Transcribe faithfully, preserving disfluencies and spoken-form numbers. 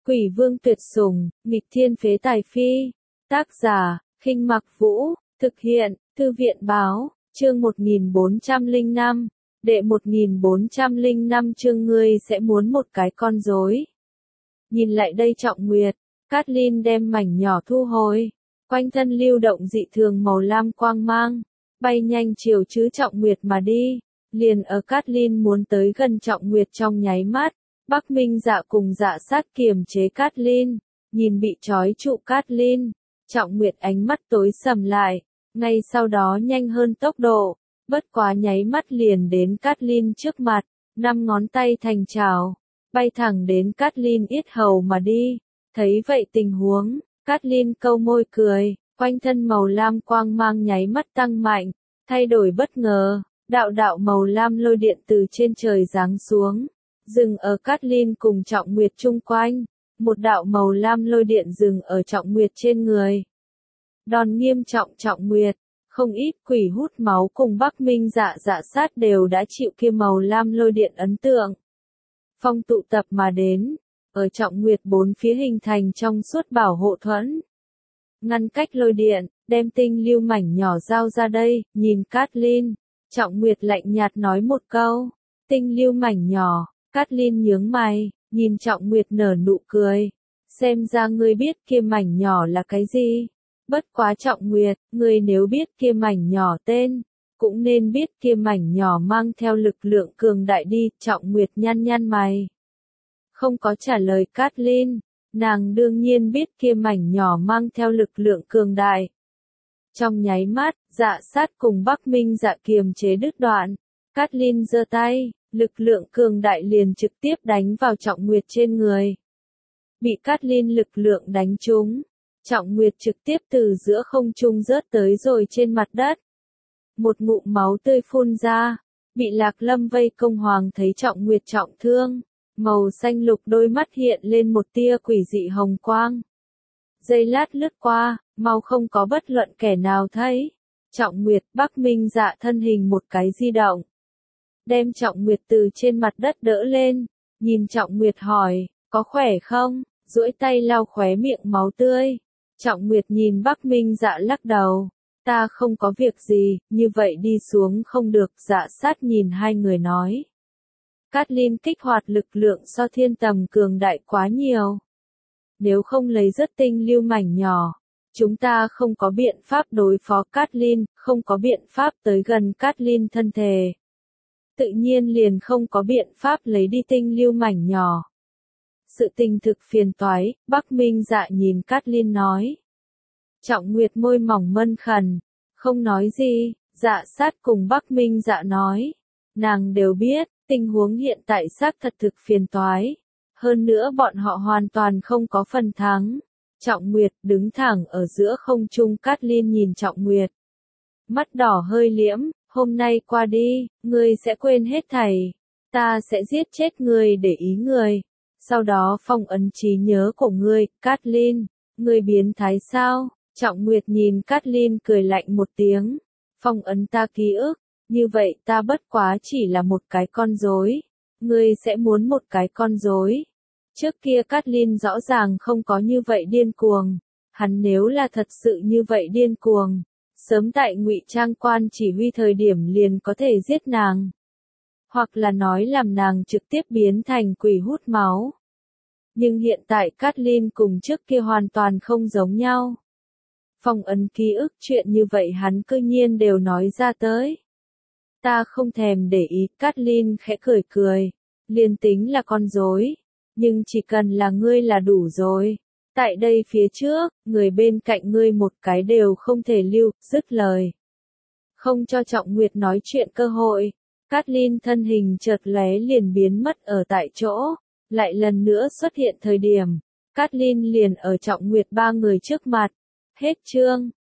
Quỷ vương tuyệt sủng, nghịch thiên phế tài phi. Tác giả, Khinh Mặc Vũ, thực hiện, Thư viện Báo, chương một nghìn bốn trăm lẻ năm, đệ một nghìn bốn trăm lẻ năm chương ngươi sẽ muốn một cái con rối. Nhìn lại đây Trọng Nguyệt, Cát-linh đem mảnh nhỏ thu hồi, quanh thân lưu động dị thường màu lam quang mang, bay nhanh chiều chứ Trọng Nguyệt mà đi, liền ở Cát-linh muốn tới gần Trọng Nguyệt trong nháy mắt. Bắc Minh Dạ cùng Dạ Sát kiềm chế Cát-linh, nhìn bị trói trụ Cát-linh, Trọng Nguyệt ánh mắt tối sầm lại, ngay sau đó nhanh hơn tốc độ, bất quá nháy mắt liền đến Cát-linh trước mặt, năm ngón tay thành chảo, bay thẳng đến Cát-linh yết hầu mà đi. Thấy vậy tình huống, Cát-linh câu môi cười, quanh thân màu lam quang mang nháy mắt tăng mạnh, thay đổi bất ngờ, đạo đạo màu lam lôi điện từ trên trời giáng xuống. Dừng ở Cát-linh cùng Trọng Nguyệt chung quanh, một đạo màu lam lôi điện dừng ở Trọng Nguyệt trên người. Đòn nghiêm trọng Trọng Nguyệt, không ít quỷ hút máu cùng Bắc Minh Dạ Dạ Sát đều đã chịu kia màu lam lôi điện ấn tượng. Phong tụ tập mà đến, ở Trọng Nguyệt bốn phía hình thành trong suốt bảo hộ thuẫn. Ngăn cách lôi điện, đem tinh lưu mảnh nhỏ giao ra đây, nhìn Cát-linh, Trọng Nguyệt lạnh nhạt nói một câu, tinh lưu mảnh nhỏ. Cát-linh nhướng mày, nhìn Trọng Nguyệt nở nụ cười. Xem ra ngươi biết kia mảnh nhỏ là cái gì. Bất quá Trọng Nguyệt, ngươi nếu biết kia mảnh nhỏ tên, cũng nên biết kia mảnh nhỏ mang theo lực lượng cường đại đi. Trọng Nguyệt nhăn nhăn mày, không có trả lời Cát-linh. Nàng đương nhiên biết kia mảnh nhỏ mang theo lực lượng cường đại. Trong nháy mắt, Dạ Sát cùng Bắc Minh Dạ kiềm chế đứt đoạn. Cát-linh giơ tay. Lực lượng cường đại liền trực tiếp đánh vào Trọng Nguyệt trên người. Bị Cát-linh lực lượng đánh trúng, Trọng Nguyệt trực tiếp từ giữa không trung rớt tới rồi trên mặt đất. Một ngụm máu tươi phun ra, bị Lạc Lâm vây công Hoàng thấy Trọng Nguyệt trọng thương, màu xanh lục đôi mắt hiện lên một tia quỷ dị hồng quang. Giây lát lướt qua, mau không có bất luận kẻ nào thấy. Trọng Nguyệt, Bắc Minh Dạ thân hình một cái di động. Đem Trọng Nguyệt từ trên mặt đất đỡ lên, nhìn Trọng Nguyệt hỏi, có khỏe không, duỗi tay lau khóe miệng máu tươi. Trọng Nguyệt nhìn Bắc Minh Dạ lắc đầu, ta không có việc gì, như vậy đi xuống không được. Dạ Sát nhìn hai người nói. Cát-linh kích hoạt lực lượng so thiên tầm cường đại quá nhiều. Nếu không lấy rất tinh lưu mảnh nhỏ, chúng ta không có biện pháp đối phó Cát-linh, không có biện pháp tới gần Cát-linh thân thể. Tự nhiên liền không có biện pháp lấy đi tinh lưu mảnh nhỏ. Sự tình thực phiền toái, Bắc Minh Dạ nhìn Cát-linh nói. Trọng Nguyệt môi mỏng mân khẩn, không nói gì. Dạ Sát cùng Bắc Minh Dạ nói. Nàng đều biết, tình huống hiện tại xác thật thực phiền toái. Hơn nữa bọn họ hoàn toàn không có phần thắng. Trọng Nguyệt đứng thẳng ở giữa không trung. Cát-linh nhìn Trọng Nguyệt. Mắt đỏ hơi liễm. Hôm nay qua đi, ngươi sẽ quên hết thảy. Ta sẽ giết chết ngươi để ý người. Sau đó phong ấn trí nhớ của ngươi. Cát-linh, ngươi biến thái sao? Trọng Nguyệt nhìn Cát-linh cười lạnh một tiếng. Phong ấn ta ký ức, như vậy ta bất quá chỉ là một cái con rối. Ngươi sẽ muốn một cái con rối. Trước kia Cát-linh rõ ràng không có như vậy điên cuồng. Hắn nếu là thật sự như vậy điên cuồng, sớm tại Ngụy Trang quan chỉ huy thời điểm liền có thể giết nàng. Hoặc là nói làm nàng trực tiếp biến thành quỷ hút máu. Nhưng hiện tại Cát-linh cùng trước kia hoàn toàn không giống nhau. Phong ấn ký ức chuyện như vậy hắn cư nhiên đều nói ra tới. Ta không thèm để ý. Cát-linh khẽ cười cười. Liền tính là con rối, nhưng chỉ cần là ngươi là đủ rồi. Tại đây phía trước, người bên cạnh ngươi một cái đều không thể lưu. Dứt lời, không cho Trọng Nguyệt nói chuyện cơ hội. Cát-linh thân hình chợt lóe liền biến mất ở tại chỗ. Lại lần nữa xuất hiện thời điểm, Cát-linh liền ở Trọng Nguyệt ba người trước mặt. Hết chương.